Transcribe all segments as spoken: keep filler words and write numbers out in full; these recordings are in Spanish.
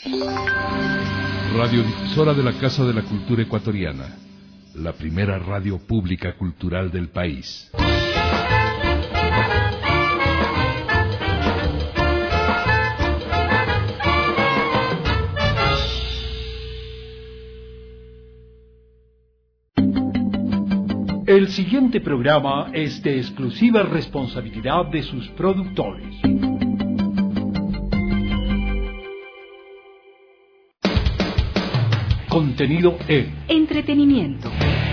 Radiodifusora de la Casa de la Cultura Ecuatoriana, la primera radio pública cultural del país. El siguiente programa es de exclusiva responsabilidad de sus productores. Contenido en entretenimiento.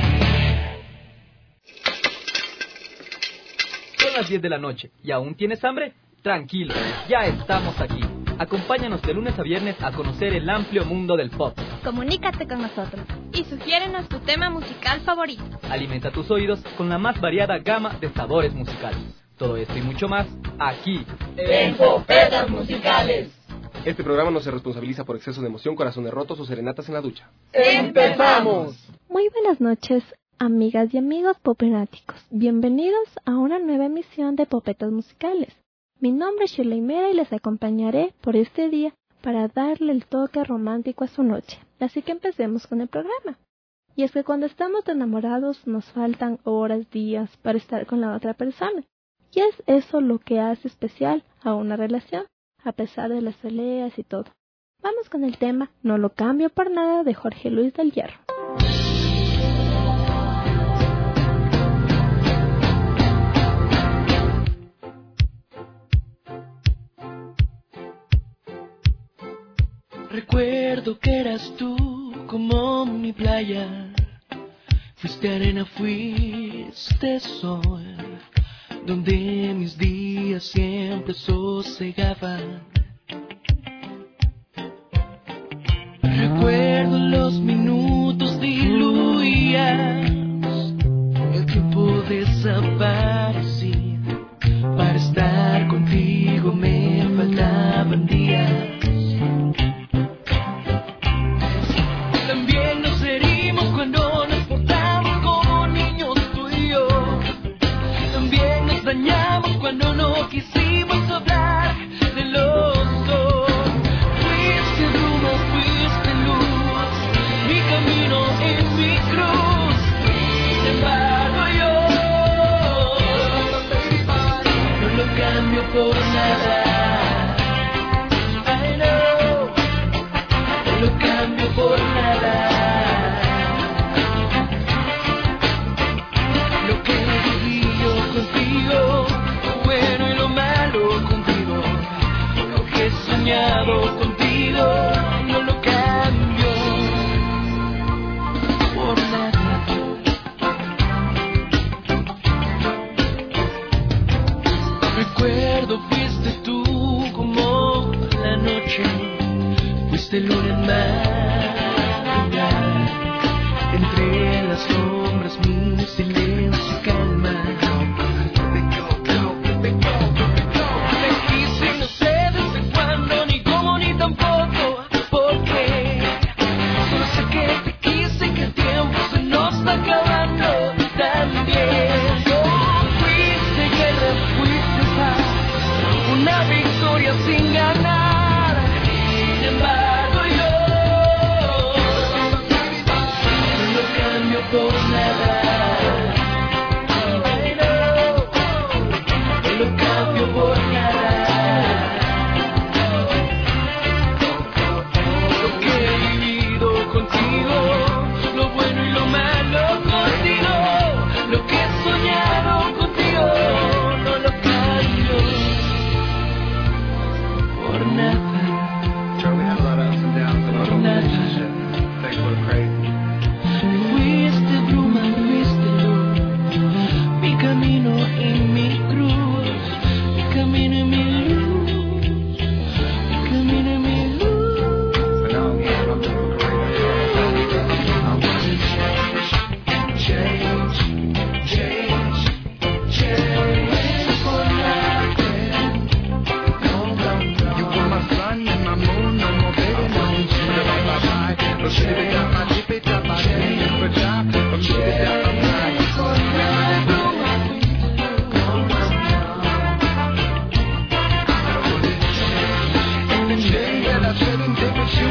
Son las diez de la noche y aún tienes hambre. Tranquilo, ya estamos aquí. Acompáñanos de lunes a viernes a conocer el amplio mundo del pop. Comunícate con nosotros y sugiérenos tu tema musical favorito. Alimenta tus oídos con la más variada gama de sabores musicales. Todo esto y mucho más aquí en Popetas Musicales. Este programa no se responsabiliza por exceso de emoción, corazones rotos o serenatas en la ducha. ¡Empezamos! Muy buenas noches, amigas y amigos popenáticos. Bienvenidos a una nueva emisión de Popetas Musicales. Mi nombre es Shirley Mera y les acompañaré por este día para darle el toque romántico a su noche. Así que empecemos con el programa. Y es que cuando estamos enamorados nos faltan horas, días para estar con la otra persona. Y es eso lo que hace especial a una relación, a pesar de las peleas y todo. Vamos con el tema No lo cambio por nada de Jorge Luis del Hierro. Recuerdo que eras tú como mi playa, fuiste arena, fuiste sol, donde mis días siempre sosegaban. Recuerdo los minutos diluías, el tiempo desaparecía, para estar contigo me faltaban días. Cuando no quisimos hablar de los dos, fuiste bruma, fuiste luz, mi camino es mi cruz, sin embargo yo no lo cambio por nada. I know, no lo cambio por nada. Lo que viví yo contigo, contigo, no lo cambio por nada. Recuerdo, fuiste tú como la noche, fuiste luna en madrugada, entre las sombras mi silencio y calma. Sin ganar, sin embargo yo no lo cambio por nada. I know, no lo cambio por nada. Lo que he vivido contigo, lo bueno y lo malo contigo, lo que he soñado contigo, no lo cambio por nada. Charlie had a lot of ups and downs in our relationship. Things were crazy. Fuiste bruma, fuiste luz, mi camino y mi cruz, mi camino y mi luz, mi camino y mi luz. But now I'm here, I'm doing great. I want to change, change, change, change for nothing. No, no, no. You were my sun and my moon, no more baby, no. Bye-bye, no shit it down, my chip it up, my name, good job, no shit it down, I'm right. For nothing. And the day that I said and did with you,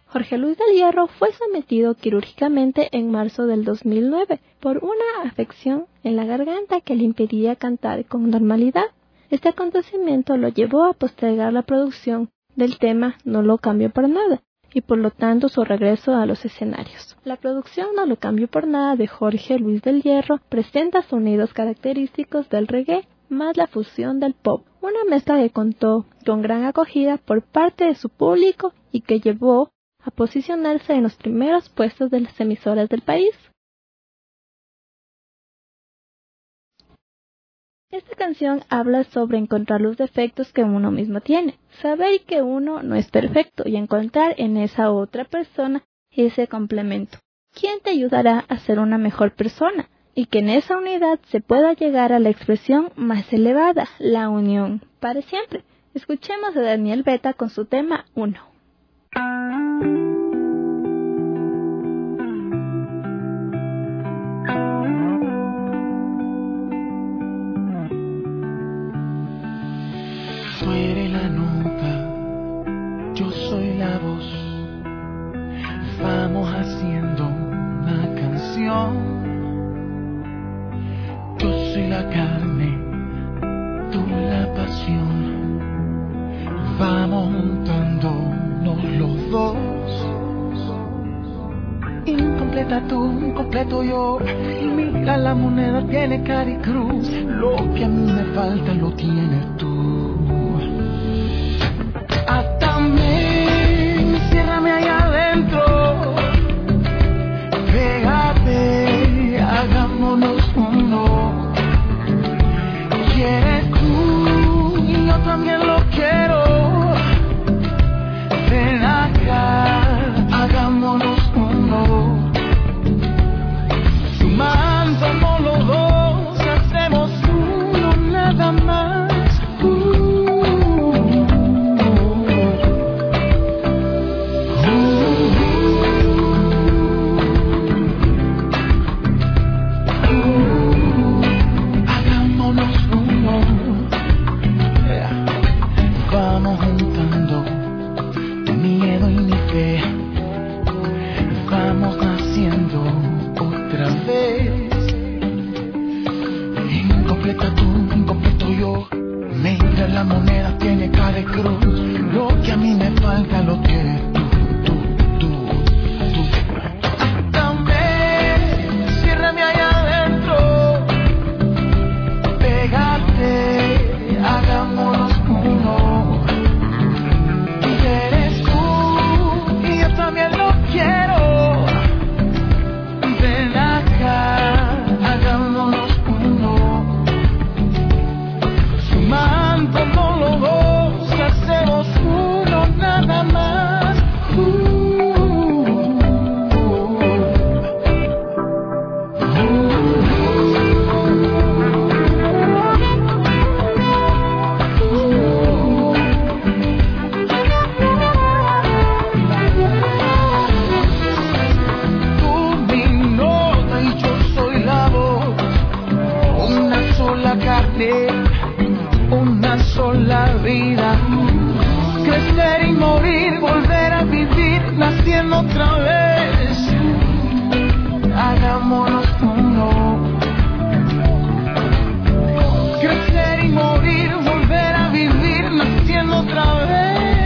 Jorge Luis del Hierro fue sometido quirúrgicamente en marzo del dos mil nueve por una afección en la garganta que le impedía cantar con normalidad. Este acontecimiento lo llevó a postergar la producción del tema No lo cambio por nada, y por lo tanto su regreso a los escenarios. La producción No lo cambio por nada de Jorge Luis del Hierro presenta sonidos característicos del reggae más la fusión del pop, una mezcla que contó con gran acogida por parte de su público y que llevó a posicionarse en los primeros puestos de las emisoras del país. Esta canción habla sobre encontrar los defectos que uno mismo tiene, saber que uno no es perfecto y encontrar en esa otra persona ese complemento. ¿Quién te ayudará a ser una mejor persona? Y que en esa unidad se pueda llegar a la expresión más elevada, la unión, para siempre. Escuchemos a Daniel Beta con su tema Uno. Tú eres la nota, yo soy la voz. Vamos haciendo una canción. Yo soy la carne, tú la pasión. Vamos juntándonos los dos. Incompleta tú, incompleto yo. Y mira, la moneda tiene cara y cruz. Lo que a mí me falta lo tienes tú. Atame, ciérrame allá adentro. Pégate, hagámonos uno. Quieres tú y yo también lo quiero. Ven acá, hagámonos uno. Sumándonos los dos, hacemos uno nada más. La moneda tiene cara y cruz. Lo que a mí me falta lo tienes tú, tú, tú, tú. También, ciérrame allá adentro. Pégate, hagámonos uno. Quieres tú y yo también lo quiero. Ven acá, hagámonos uno. Sumando los dos, hacemos uno nada más. Uh, uh, Tú mi nota y yo soy la voz. Una sola carne, una sola vida. Crecer y morir, volver a vivir, naciendo otra vez. Hagámonos uno. Crecer y morir, volver a vivir, naciendo otra vez.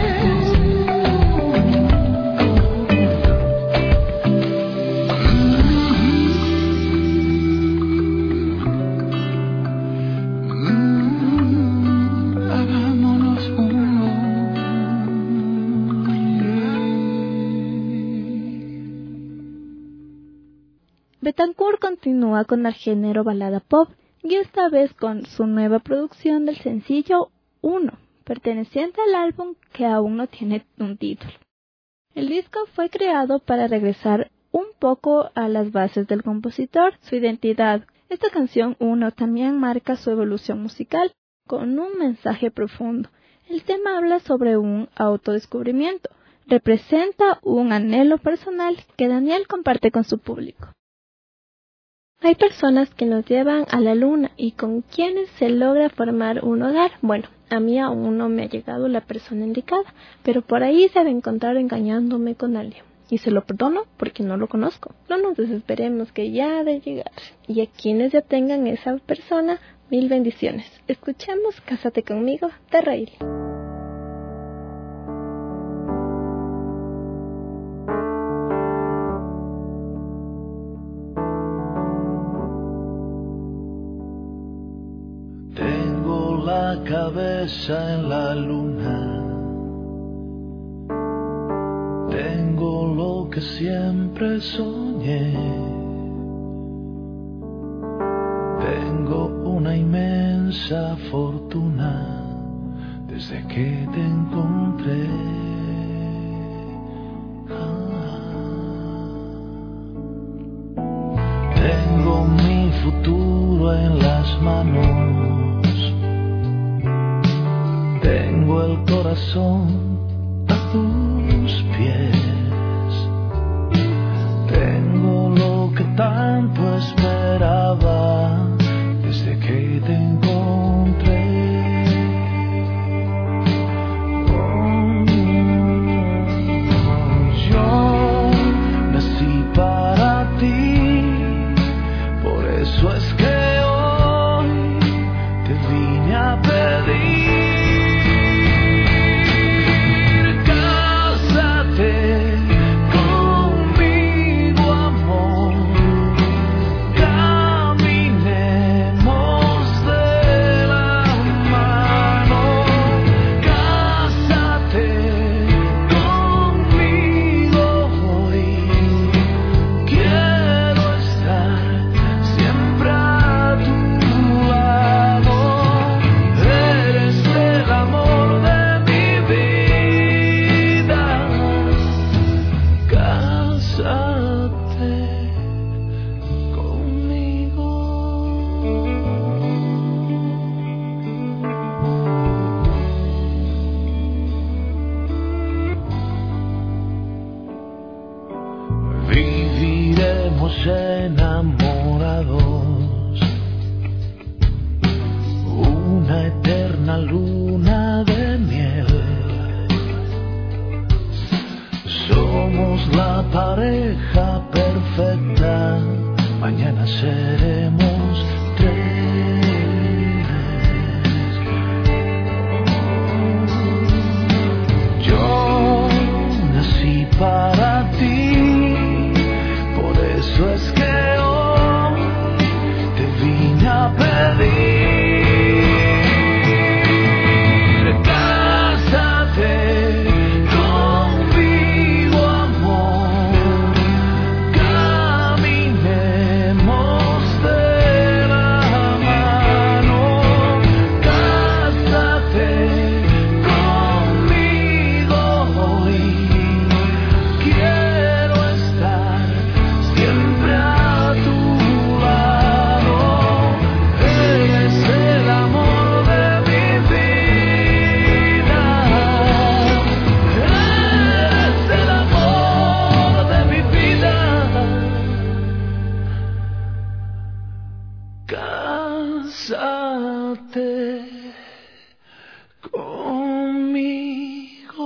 Betancourt continúa con el género balada pop y esta vez con su nueva producción del sencillo Uno, perteneciente al álbum que aún no tiene un título. El disco fue creado para regresar un poco a las bases del compositor, su identidad. Esta canción Uno también marca su evolución musical con un mensaje profundo. El tema habla sobre un autodescubrimiento, representa un anhelo personal que Daniel comparte con su público. Hay personas que nos llevan a la luna y con quienes se logra formar un hogar. Bueno, a mí aún no me ha llegado la persona indicada, pero por ahí se va a encontrar engañándome con alguien. Y se lo perdono porque no lo conozco. No nos desesperemos que ya ha de llegar. Y a quienes ya tengan esa persona, mil bendiciones. Escuchemos Cásate conmigo de Rayleigh. Tengo la cabeza en la luna. Tengo lo que siempre soñé. Tengo una inmensa fortuna desde que te encontré. Ah. Tengo mi futuro en las manos. Tengo el corazón a tus pies. Tengo lo que tanto esperaba desde que te encontré. Oh, yo nací para ti, por eso es que hoy te vine a pedir. Enamorados, una eterna luna de miel. Somos la pareja perfecta, mañana seremos tres. Yo nací para ti. Eso es que hoy te vine a pedir. Cásate conmigo, amor. Caminemos de la mano. Cásate conmigo hoy. Quiero estar siempre a tu lado. Eres el amor de mi vida. Eres el amor de mi vida. Cásate conmigo.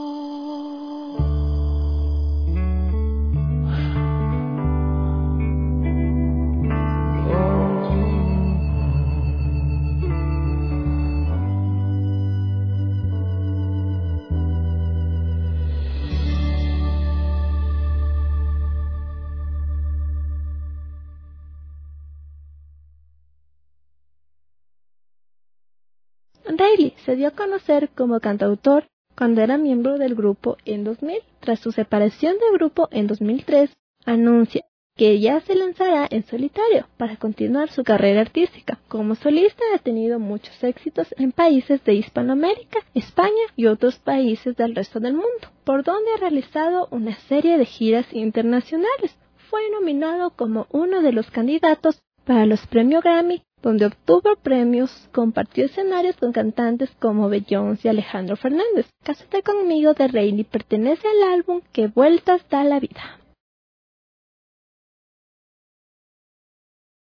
Rayleigh se dio a conocer como cantautor cuando era miembro del grupo en dos mil. Tras su separación del grupo en dos mil tres, anuncia que ya se lanzará en solitario para continuar su carrera artística. Como solista ha tenido muchos éxitos en países de Hispanoamérica, España y otros países del resto del mundo, por donde ha realizado una serie de giras internacionales. Fue nominado como uno de los candidatos para los premios Grammy, donde obtuvo premios, compartió escenarios con cantantes como Beyoncé y Alejandro Fernández. Cásate conmigo de Rayleigh pertenece al álbum Que vueltas da la vida.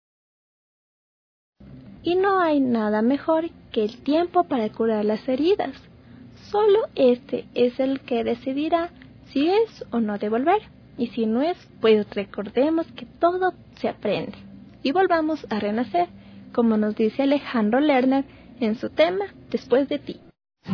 y no hay nada mejor que el tiempo para curar las heridas. Solo este es el que decidirá si es o no de volver, y si no es, pues recordemos que todo se aprende y volvamos a renacer, como nos dice Alejandro Lerner en su tema Después de ti.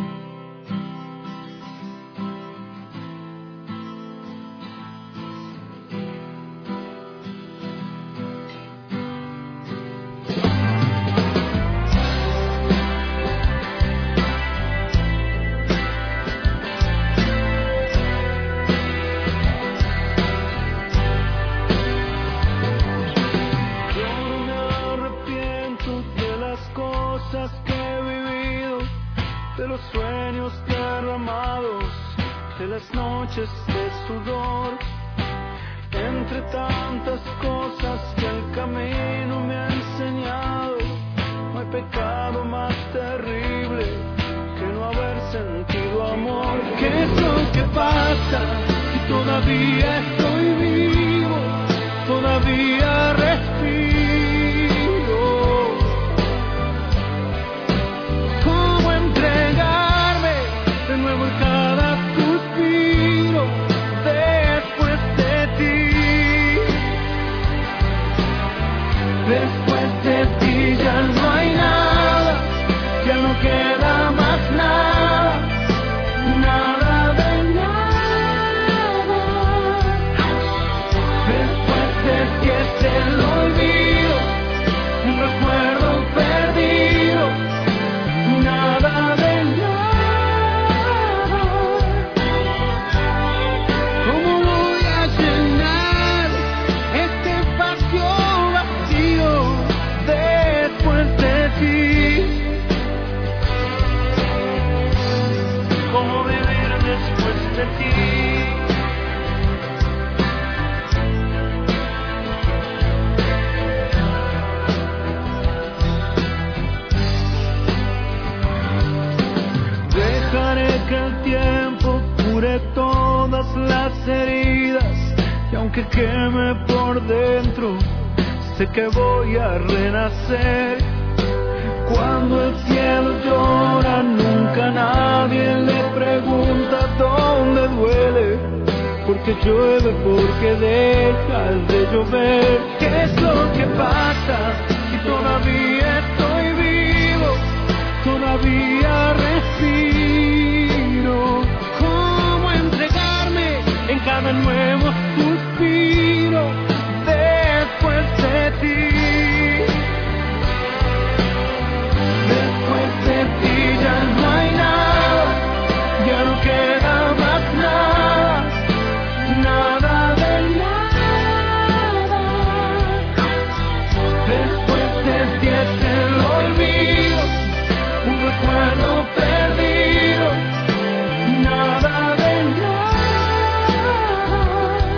De los sueños derramados, de las noches de sudor, entre tantas cosas que el camino me ha enseñado, no hay pecado más terrible que no haber sentido amor. ¿Qué es lo que pasa si todavía estoy vivo, todavía respiro? Después de ti ya no hay nada, ya no queda más nada, nada de nada. Después de ti es el olvido, un recuerdo perdido, nada de nada. ¿Cómo voy a llenar este espacio vacío después de ti? ¿Cómo vivir después de ti? Dejaré que el tiempo cure todas las heridas, y aunque queme por dentro, sé que voy a renacer. Cuando el cielo llora, nunca nadie le pregunta dónde duele, porque llueve, porque dejas de llover. ¿Qué es lo que pasa si todavía estoy vivo, todavía respiro? ¿Cómo entregarme en cada nuevo suspiro después de ti? Después de ti ya no hay nada, ya no queda más nada, nada de nada. Después de ti es el olvido, un recuerdo perdido, nada de nada.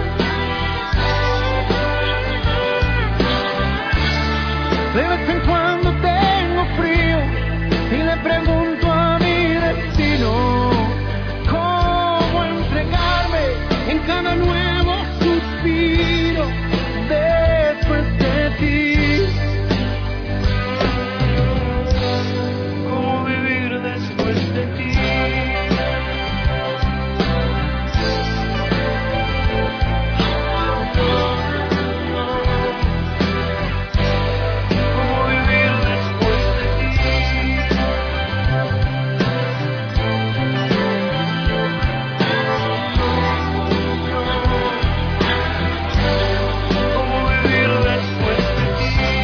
De vez en cuando tengo frío y le pregunto a mi destino cómo entregarme en cada nuevo suspiro después de ti. ¿Cómo vivir después de ti? ¿Cómo vivir después de ti? ¿Cómo vivir después de ti?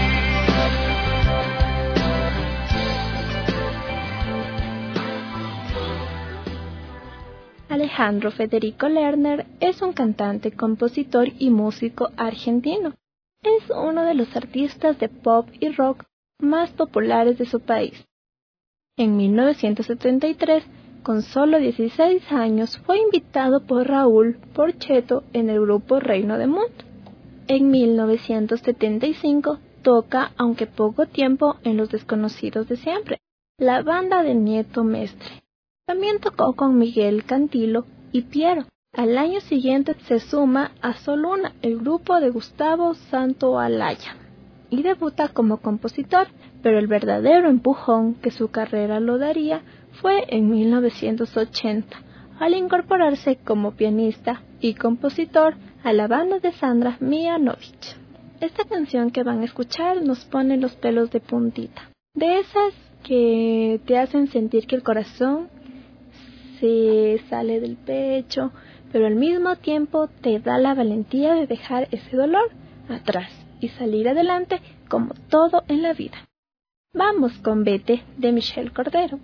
Alejandro Federico Lerner es un cantante, compositor y músico argentino. Es uno de los artistas de pop y rock más populares de su país. En mil novecientos setenta y tres, con solo dieciséis años, fue invitado por Raúl Porchetto en el grupo Reino de Mundo. En mil novecientos setenta y cinco toca, aunque poco tiempo, en Los Desconocidos de Siempre, la banda de Nieto Mestre. También tocó con Miguel Cantilo y Piero. Al año siguiente se suma a Soluna, el grupo de Gustavo Santaolalla. y debuta como compositor, pero el verdadero empujón que su carrera lo daría fue en mil novecientos ochenta, al incorporarse como pianista y compositor a la banda de Sandra Mihanovich. Esta canción que van a escuchar nos pone los pelos de puntita, de esas que te hacen sentir que el corazón se sale del pecho, pero al mismo tiempo te da la valentía de dejar ese dolor atrás y salir adelante como todo en la vida. Vamos con Vete de Michel Cordero.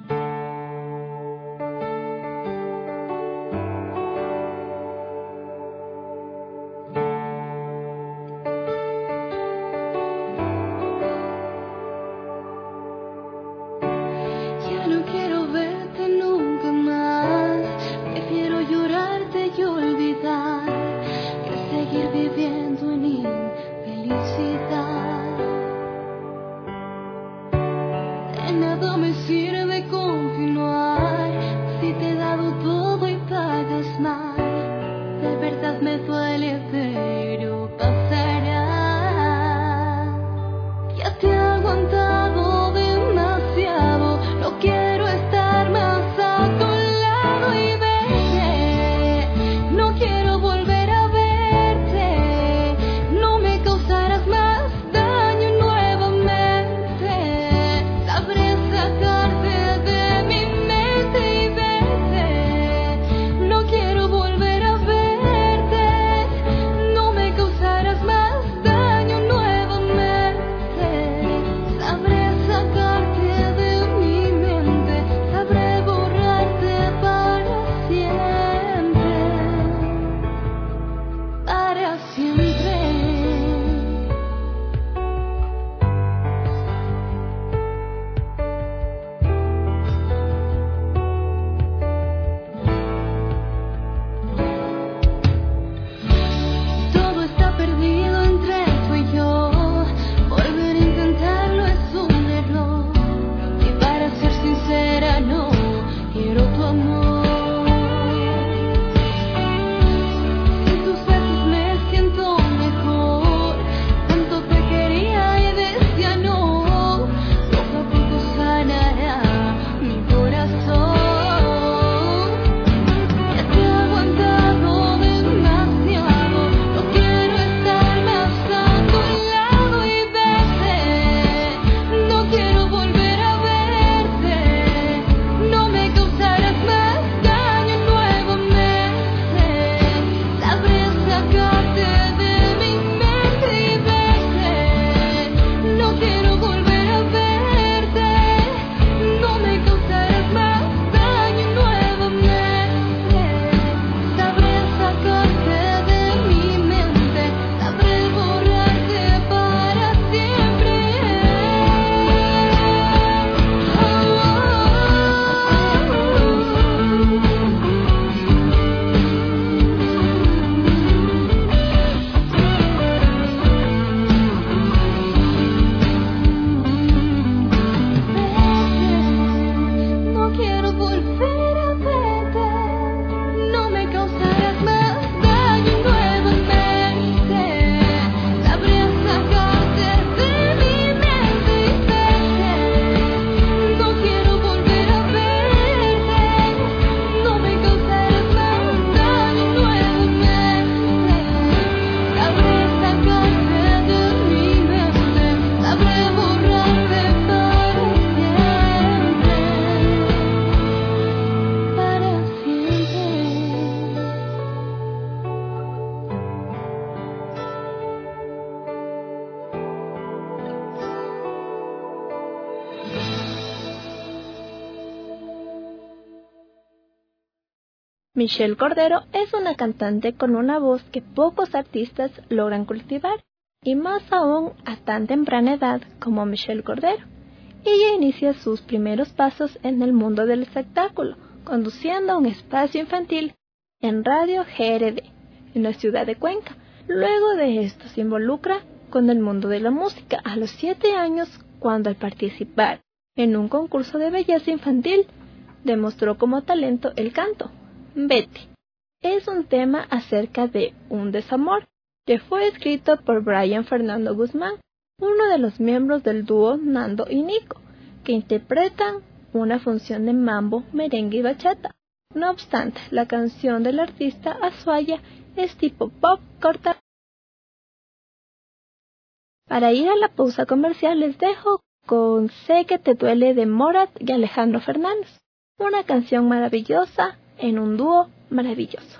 Michel Cordero es una cantante con una voz que pocos artistas logran cultivar, y más aún a tan temprana edad como Michel Cordero. Ella inicia sus primeros pasos en el mundo del espectáculo, conduciendo un espacio infantil en Radio G R D, en la ciudad de Cuenca. Luego de esto se involucra con el mundo de la música a los siete años, cuando al participar en un concurso de belleza infantil, demostró como talento el canto. Vete es un tema acerca de un desamor que fue escrito por Brian Fernando Guzmán uno de los miembros del dúo Nando y Nico, que interpretan una función de mambo, merengue y bachata. No obstante, la canción del artista Azuaya es tipo pop corta. Para ir a la pausa comercial les dejo con Sé que te duele de Morat y Alejandro Fernández, una canción maravillosa en un dúo maravilloso.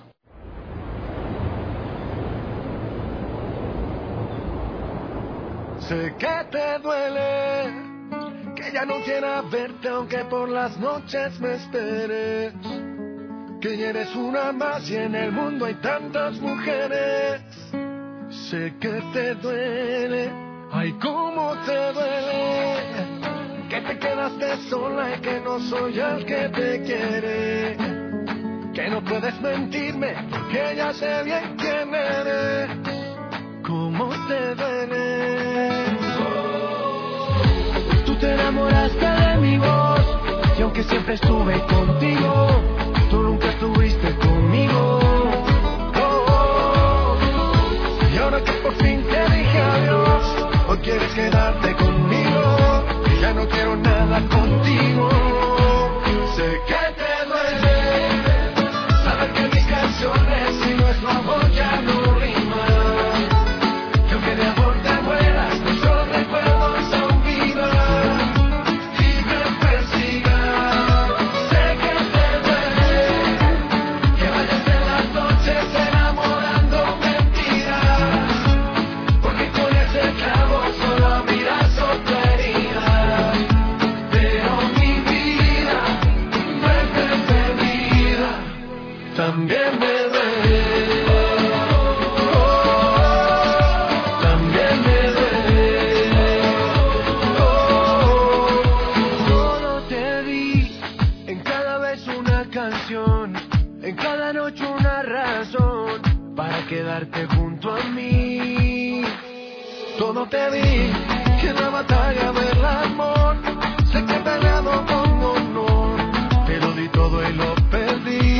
Sé que te duele, que ya no quiera verte aunque por las noches me esperes, que ya eres una más y en el mundo hay tantas mujeres. Sé que te duele, ay cómo te duele, que te quedaste sola y que no soy el que te quiere, que no puedes mentirme porque ya sé bien quién eres. ¿Cómo te duele? Tú te enamoraste de mi voz y aunque siempre estuve contigo, tú nunca estuviste conmigo. Oh, y ahora que por fin te dije adiós, hoy quieres quedarte conmigo y ya no quiero nada contigo. Sé que te duele saber que mis canciones y nuestro amor ya no riman. También me duele, oh, también me duele, oh, todo te di, en cada vez una canción, en cada noche una razón, para quedarte junto a mí. Todo te di, que en la batalla del amor, sé que he peleado con honor, te lo di todo y lo perdí.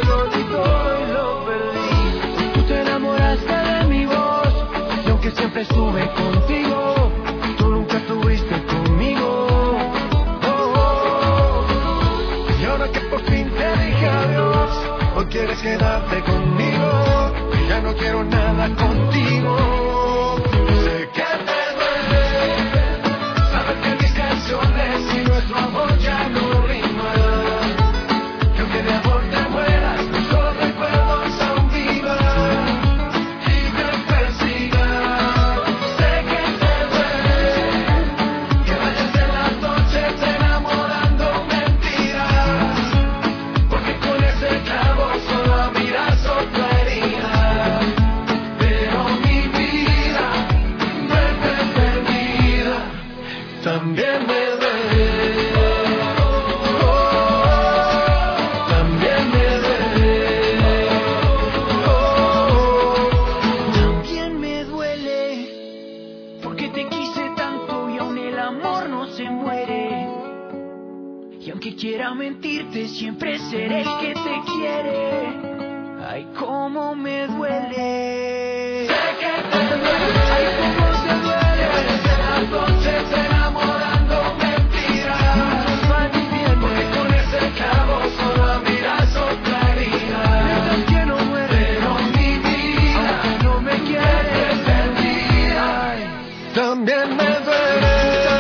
Siempre estuve contigo, tú nunca estuviste conmigo. Oh, oh, oh. Y ahora que por fin te dije adiós, hoy quieres quedarte conmigo y ya no quiero nada contigo. Sé que te duele saber que mis canciones y nuestro amor ya no riman, que aunque de amor te mueras, nuestros recuerdos aún vivan. También me duele, oh, también me duele, oh, también me duele, porque te quise tanto y aún el amor no se muere. Y aunque quiera mentirte, siempre seré el que te quiere. Ay, cómo me duele. Sé que te duele, ay, cómo te duele, desde las noches enamorando mentiras. Muchos van viviendo, porque con ese clavo solo miras otra herida. Mientras que no muere, pero mi vida, aunque no me quieres perdida. Ay, también me duele.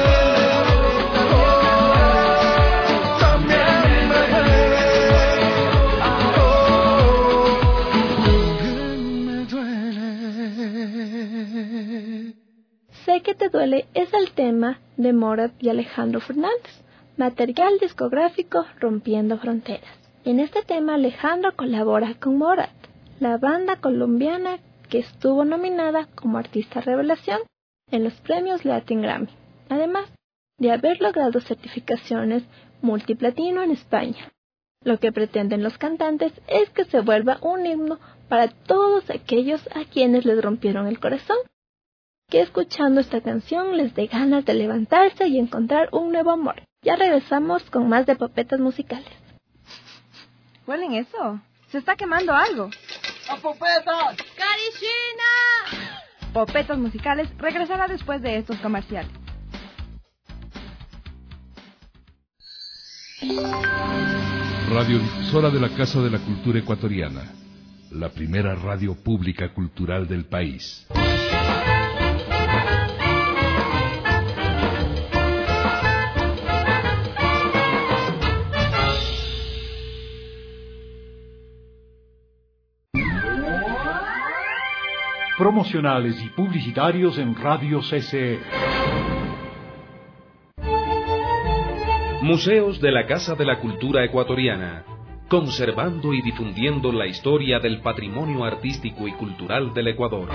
Sé que te duele es el tema de Morat y Alejandro Fernández, material discográfico Rompiendo Fronteras. En este tema Alejandro colabora con Morat, la banda colombiana que estuvo nominada como Artista Revelación en los premios Latin Grammy, además de haber logrado certificaciones multiplatino en España. Lo que pretenden los cantantes es que se vuelva un himno para todos aquellos a quienes les rompieron el corazón, que escuchando esta canción les dé ganas de levantarse y encontrar un nuevo amor. Ya regresamos con más de Popetas Musicales. ¿Huelen eso? Se está quemando algo. ¡A Popetas! ¡Carishina! Popetas Musicales regresará después de estos comerciales. Radiodifusora de la Casa de la Cultura Ecuatoriana, la primera radio pública cultural del país. Promocionales y publicitarios en Radio C C E. Museos de la Casa de la Cultura Ecuatoriana, conservando y difundiendo la historia del patrimonio artístico y cultural del Ecuador.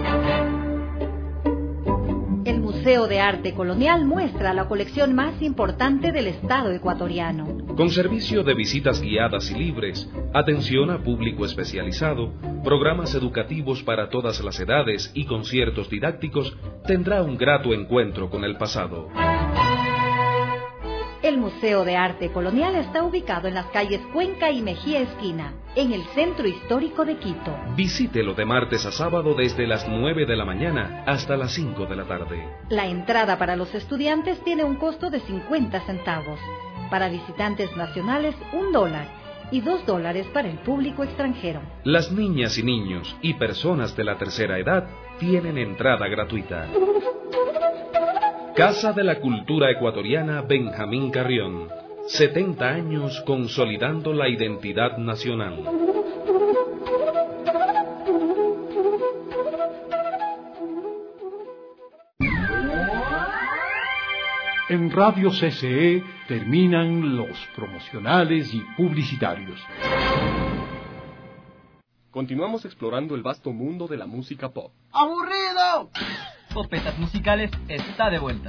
El Museo de Arte Colonial muestra la colección más importante del Estado ecuatoriano. Con servicio de visitas guiadas y libres, atención a público especializado, programas educativos para todas las edades y conciertos didácticos, tendrá un grato encuentro con el pasado. El Museo de Arte Colonial está ubicado en las calles Cuenca y Mejía Esquina, en el centro histórico de Quito. Visítelo de martes a sábado desde las nueve de la mañana hasta las cinco de la tarde. La entrada para los estudiantes tiene un costo de cincuenta centavos. Para visitantes nacionales, un dólar. Y dos dólares para el público extranjero. Las niñas y niños y personas de la tercera edad tienen entrada gratuita. Casa de la Cultura Ecuatoriana Benjamín Carrión. setenta años consolidando la identidad nacional. En Radio C C E terminan los promocionales y publicitarios. Continuamos explorando el vasto mundo de la música pop. ¡Aburrido! Popetas Musicales está de vuelta.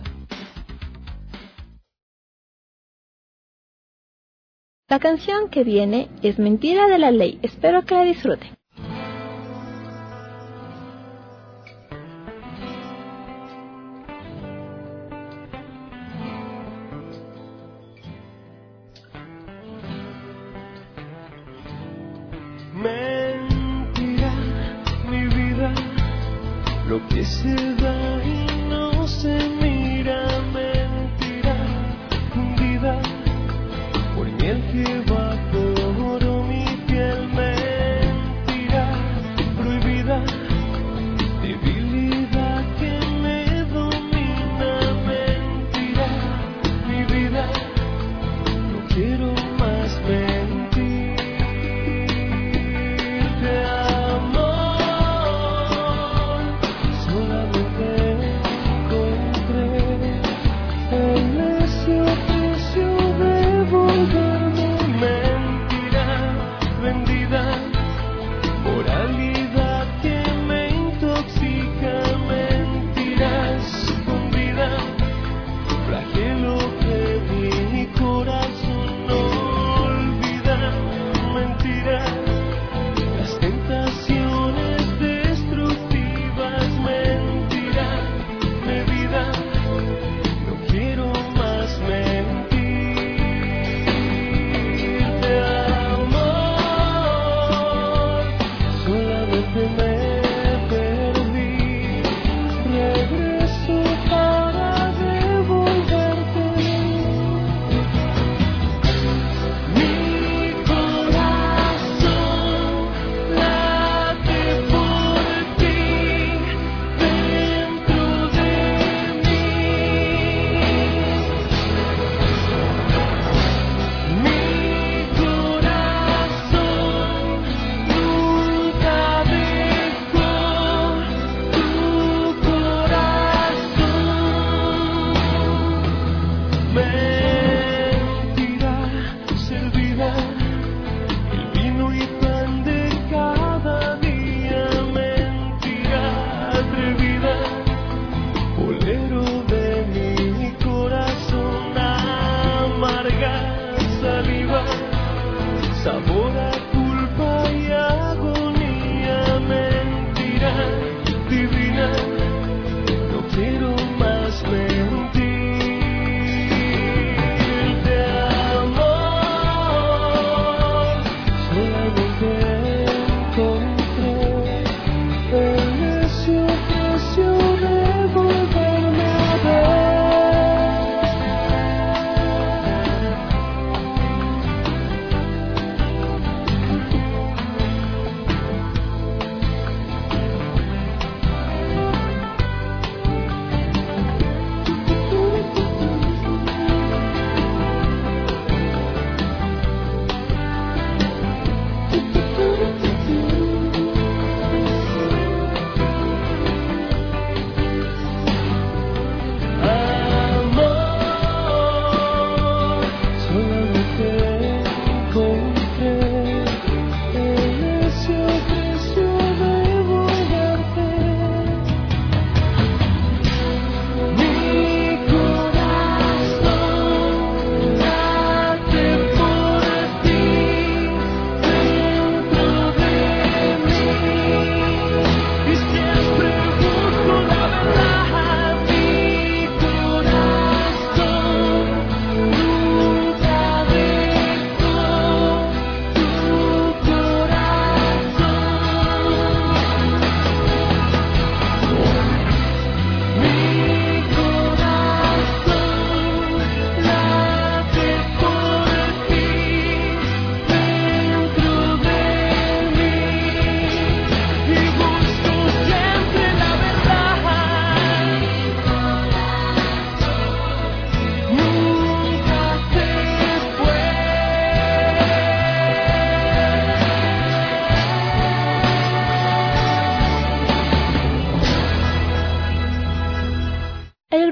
La canción que viene es Mentira de la Ley. Espero que la disfruten. Mentira, mi vida, lo que se da y no se mira. Mentira, hundida por miel que va por mi piel. Mentira, prohibida, debilidad que me domina. Mentira, mi vida, no quiero más mentir. Solamente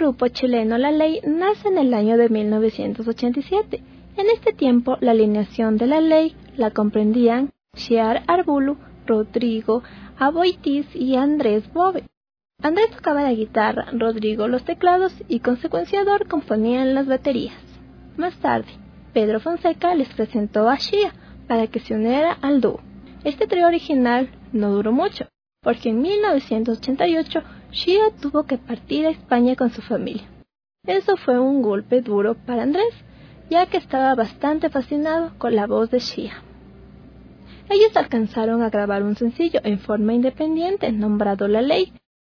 grupo chileno La Ley nace en el año de mil novecientos ochenta y siete. En este tiempo, la alineación de La Ley la comprendían Xiar Arbulu, Rodrigo Aboitiz y Andrés Bove. Andrés tocaba la guitarra, Rodrigo los teclados y con secuenciador componían las baterías. Más tarde, Pedro Fonseca les presentó a Xia para que se uniera al dúo. Este trío original no duró mucho, porque en mil novecientos ochenta y ocho Xia tuvo que partir a España con su familia. Eso fue un golpe duro para Andrés, ya que estaba bastante fascinado con la voz de Xia. Ellos alcanzaron a grabar un sencillo en forma independiente nombrado La Ley.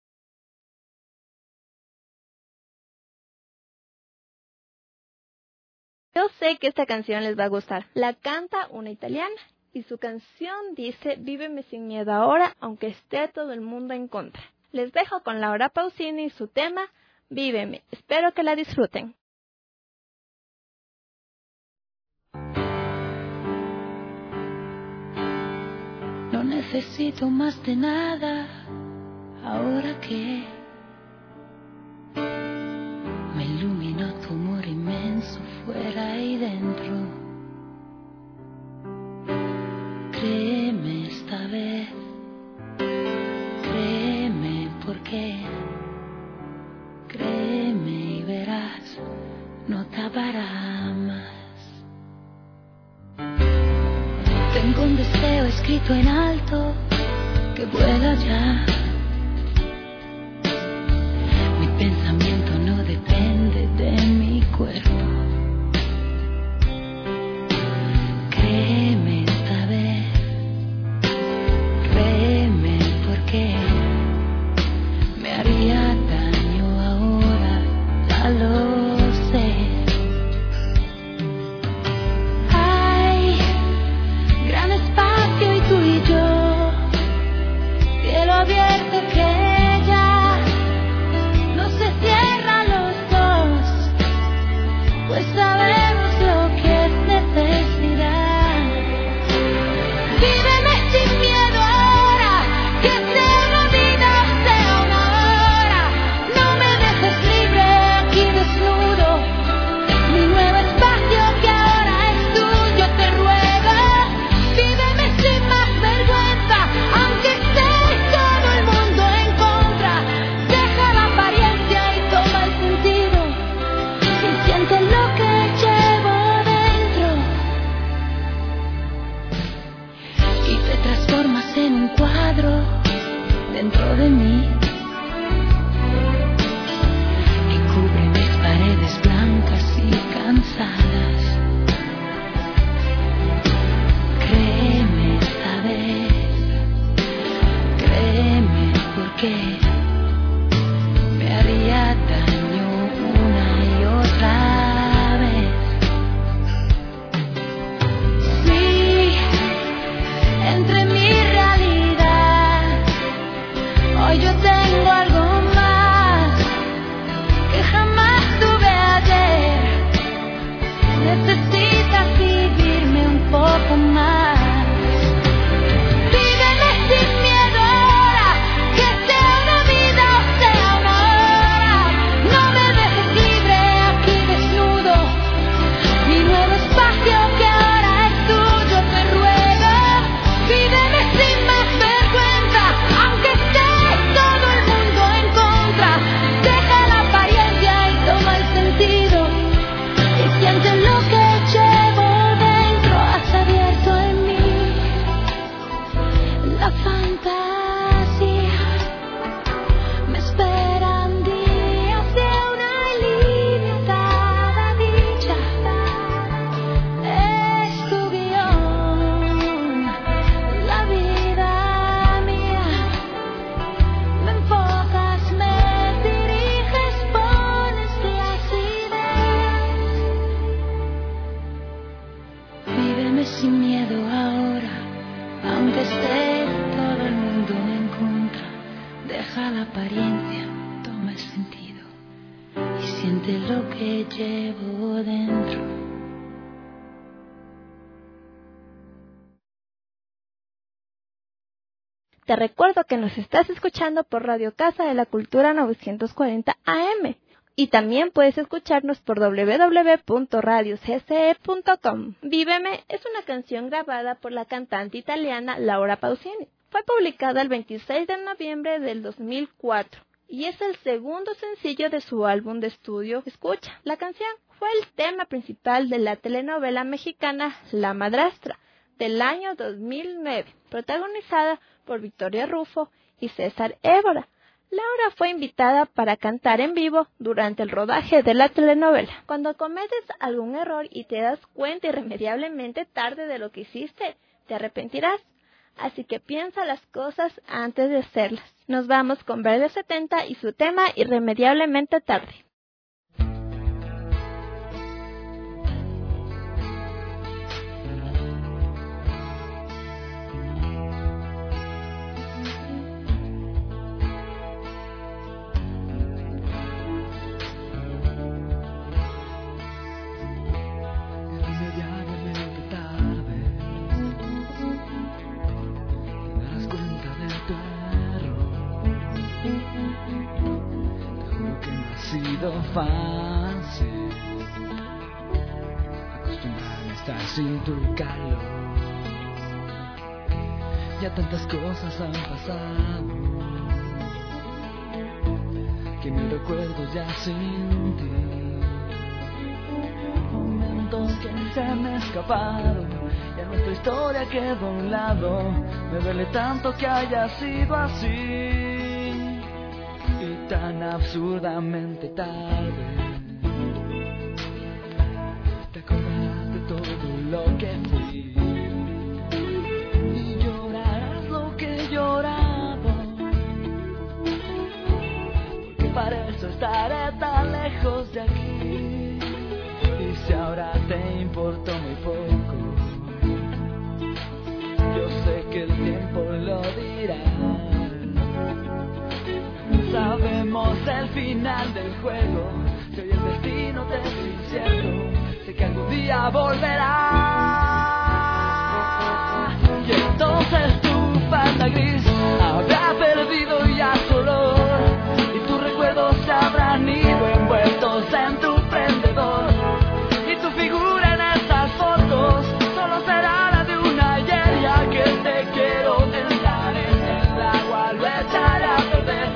Yo sé que esta canción les va a gustar. La canta una italiana y su canción dice "Víveme sin miedo ahora, aunque esté todo el mundo en contra". Les dejo con Laura Pausini y su tema "Víveme". Espero que la disfruten. No necesito más de nada ahora que me iluminó tu amor inmenso fuera y dentro. Créeme esta vez, créeme porque créeme y verás, no tardará más. Tengo un deseo escrito en alto que vuela ya. Mi pensamiento no depende de mi cuerpo. Créeme esta vez, créeme porque me haría daño ahora, ya lo sé. Hay gran espacio y tú y yo, cielo abierto que ya no se cierra los dos, pues sabemos lo que es necesidad. Víveme sin miedo ahora, que sea una vida o sea una hora. No me dejes libre aquí desnudo, mi nuevo espacio que ahora es tuyo, te ruego. Víveme sin más vergüenza, aunque esté todo el mundo en contra. Deja la apariencia y toma el sentido, y siente lo que llevo dentro. Y te transformas en un cuadro dentro de mí, y cubre mis paredes blancas y cansadas. Créeme esta vez, créeme porque me haría daño una y otra vez. Sí, entre mi realidad, hoy yo tengo algo más que jamás tuve ayer. Necesitas vivirme un poco más. Víveme sin miedo ahora, que sea una vida o sea una hora. No me dejes libre aquí desnudo, mi nuevo espacio que ahora es tuyo, te ruego. Víveme sin más vergüenza, aunque esté todo el mundo en contra. Deja la apariencia y toma el sentido, y siente lo que llevo dentro. Has abierto en mí la fantasía, me esperan días de una ilimitada dicha. Es tu guión, la vida mía. Me enfocas, me diriges, pones las ideas. Víveme sin miedo ahora, aunque esté todo el mundo en contra. Deja la apariencia, toma el sentido, y siente lo que llevo dentro. Te recuerdo que nos estás escuchando por Radio Casa de la Cultura novecientos cuarenta A M. Y también puedes escucharnos por doble u doble u doble u punto radios g c e punto com. Víveme es una canción grabada por la cantante italiana Laura Pausini. Fue publicada el veintiséis de noviembre del dos mil cuatro y es el segundo sencillo de su álbum de estudio Escucha. La canción fue el tema principal de la telenovela mexicana La Madrastra del año dos mil nueve, protagonizada por Victoria Rufo y César Évora. Laura fue invitada para cantar en vivo durante el rodaje de la telenovela. Cuando cometes algún error y te das cuenta irremediablemente tarde de lo que hiciste, te arrepentirás. Así que piensa las cosas antes de hacerlas. Nos vamos con Verde setenta y su tema Irremediablemente tarde. Fácil acostumbrarme a estar sin tu calor. Ya tantas cosas han pasado que mi recuerdo ya sin ti. Momentos que se me han escapado, ya nuestra historia quedó a un lado. Me duele tanto que haya sido así y tan absurdamente tarde. Te acordarás de todo lo que fui y llorarás lo que he llorado, porque para eso estaré tan lejos de aquí. Y si ahora te importó muy poco, yo sé que el tiempo lo dirá. Sabemos el final del juego, si hoy el destino te es incierto, sé que algún día volverá. Y entonces tu falda gris habrá perdido ya su olor, y tus recuerdos se habrán ido envueltos en tu prendedor, y tu figura en estas fotos solo será la de una ayer, ya que te quiero entrar en el agua, lo echaré a perder.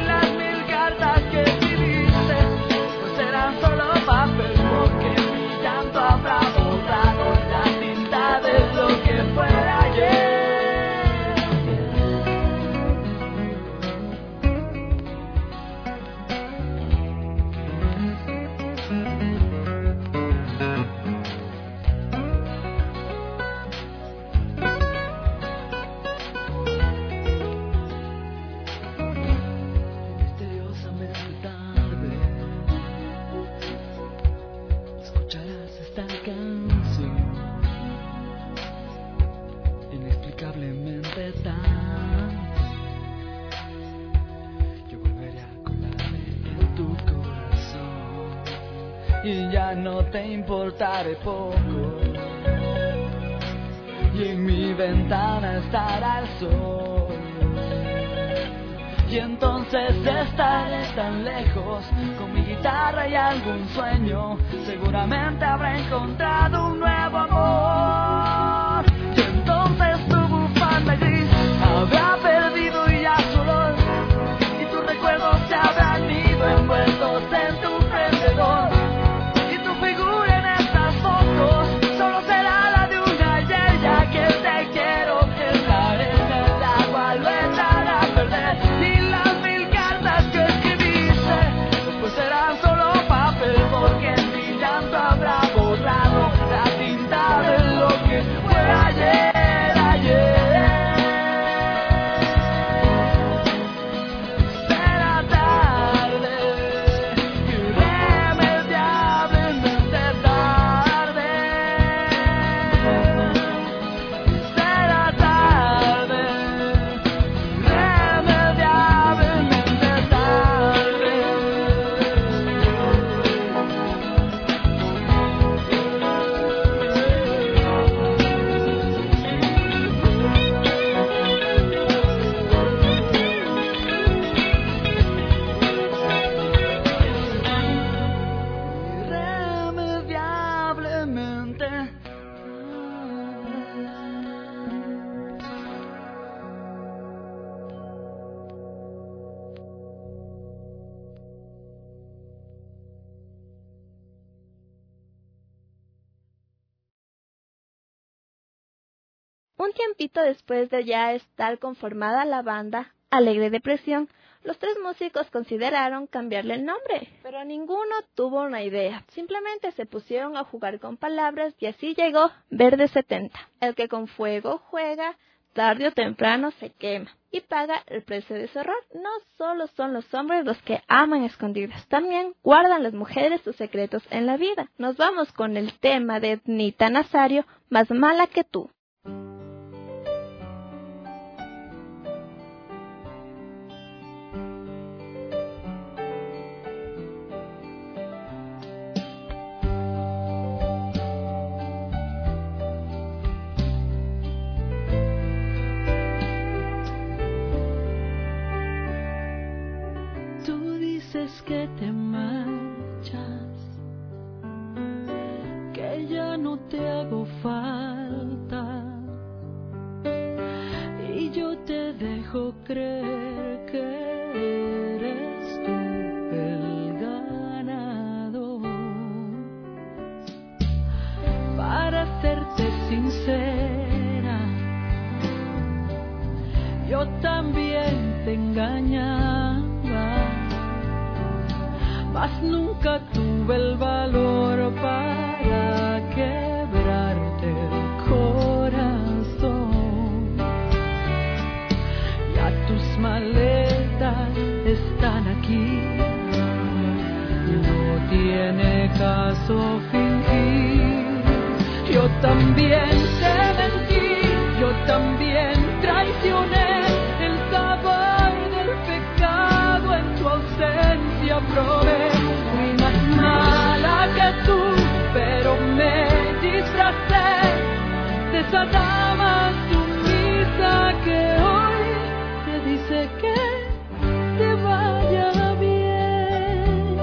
No te importaré poco, y en mi ventana estará el sol, y entonces estaré tan lejos con mi guitarra y algún sueño, seguramente habré encontrado un nuevo amor. Y entonces tu bufanda gris habrá perdido ya su olor, y tus recuerdos se habrán ido envueltos en tu prendedor. Solo será la de una ayer, ya que te quiero entrar en el agua, lo echaré a perder. Y las mil cartas que escribiste después serán solo papel, porque en mi llanto habrá borrado la tinta de lo Un tiempito después de ya estar conformada la banda Alegre Depresión, los tres músicos consideraron cambiarle el nombre, pero ninguno tuvo una idea. Simplemente se pusieron a jugar con palabras y así llegó Verde setenta. El que con fuego juega, tarde o temprano se quema y paga el precio de su error. No solo son los hombres los que aman escondidas, también guardan las mujeres sus secretos en la vida. Nos vamos con el tema de Nita Nazario, Más mala que tú. Que te marchas, que ya no te hago falta, y yo te dejo creer que eres tú el ganador. Para serte sincera, yo también te engañaba, mas nunca tuve el valor para quebrarte el corazón. Ya tus maletas están aquí, no tiene caso fingir. Yo también te mentí, yo también traicioné el sabor del pecado en tu ausencia. Probé, fui más mala que tú, pero me disfracé de esa dama sumisa que hoy te dice que te vaya bien.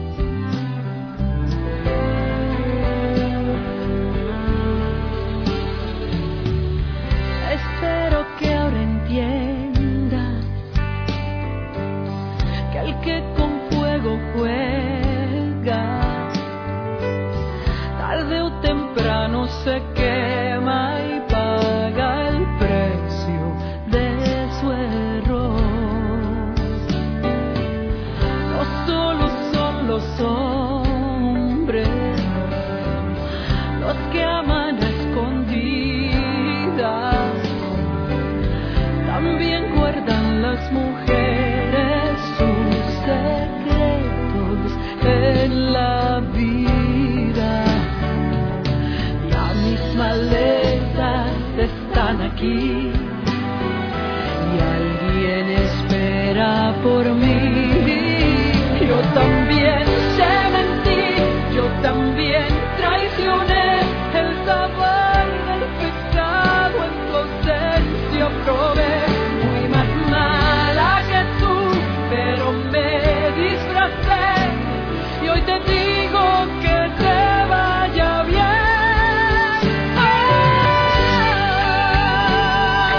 Espero que ahora entiendas que el que con juega, tarde o temprano se quema y paga el precio de su error. No solo son los hombres los que aman a escondidas, también guardan las mujeres sus secretos en la vida. Ya mis maletas están aquí y alguien espera por mí. Yo también te mentí, yo también traicioné el sabor del pecado en tu ausencia. Probé, fui más mala que tú, pero me disfracé. Y hoy te digo que te vaya bien. Ah,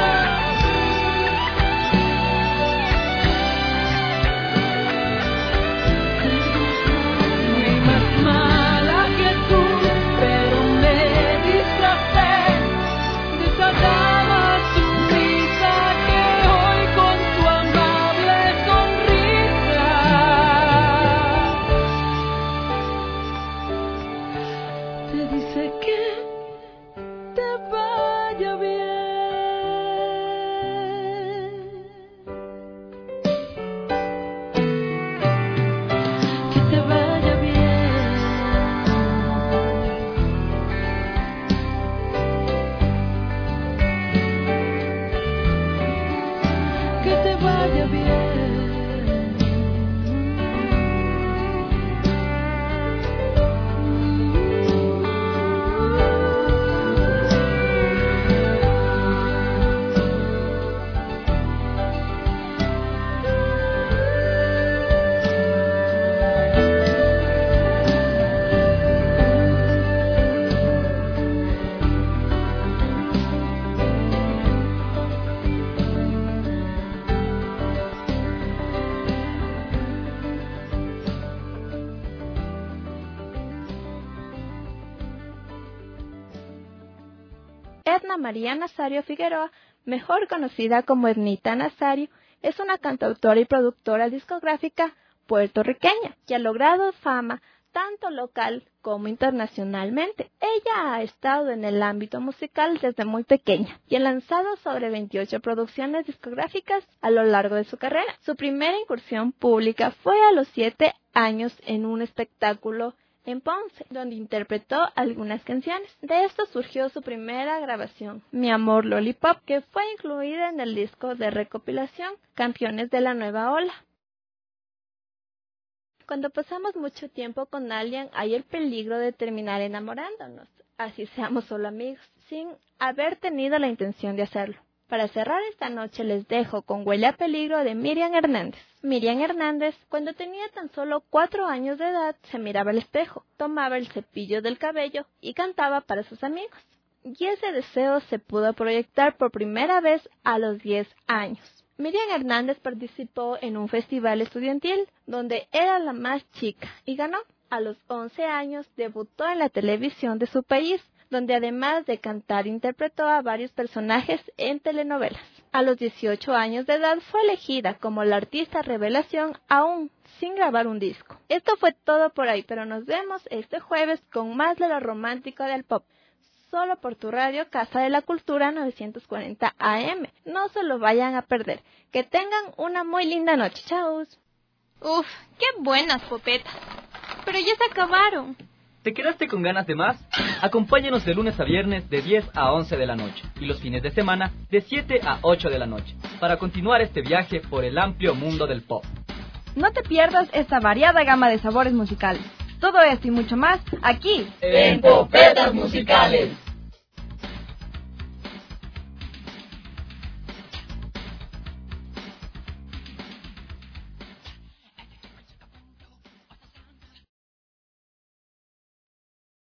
Edna María Nazario Figueroa, mejor conocida como Ednita Nazario, es una cantautora y productora discográfica puertorriqueña que ha logrado fama tanto local como internacionalmente. Ella ha estado en el ámbito musical desde muy pequeña y ha lanzado sobre veintiocho producciones discográficas a lo largo de su carrera. Su primera incursión pública fue a los siete años en un espectáculo en Ponce, donde interpretó algunas canciones. De esto surgió su primera grabación, Mi Amor Lollipop, que fue incluida en el disco de recopilación Campeones de la Nueva Ola. Cuando pasamos mucho tiempo con alguien, hay el peligro de terminar enamorándonos, así seamos solo amigos, sin haber tenido la intención de hacerlo. Para cerrar esta noche les dejo con Huele a Peligro de Miriam Hernández. Miriam Hernández, cuando tenía tan solo cuatro años de edad, se miraba al espejo, tomaba el cepillo del cabello y cantaba para sus amigos. Y ese deseo se pudo proyectar por primera vez a los diez años. Miriam Hernández participó en un festival estudiantil donde era la más chica y ganó. A los once años debutó en la televisión de su país, donde además de cantar interpretó a varios personajes en telenovelas. A los dieciocho años de edad fue elegida como la artista revelación aún sin grabar un disco. Esto fue todo por hoy, pero nos vemos este jueves con más de lo romántico del pop. Solo por tu radio Casa de la Cultura novecientos cuarenta A M. No se lo vayan a perder. Que tengan una muy linda noche. Chao. Uf, qué buenas popetas. Pero ya se acabaron. ¿Te quedaste con ganas de más? Acompáñanos de lunes a viernes de diez a once de la noche y los fines de semana de siete a ocho de la noche para continuar este viaje por el amplio mundo del pop. No te pierdas esta variada gama de sabores musicales. Todo esto y mucho más aquí en Popetas Musicales.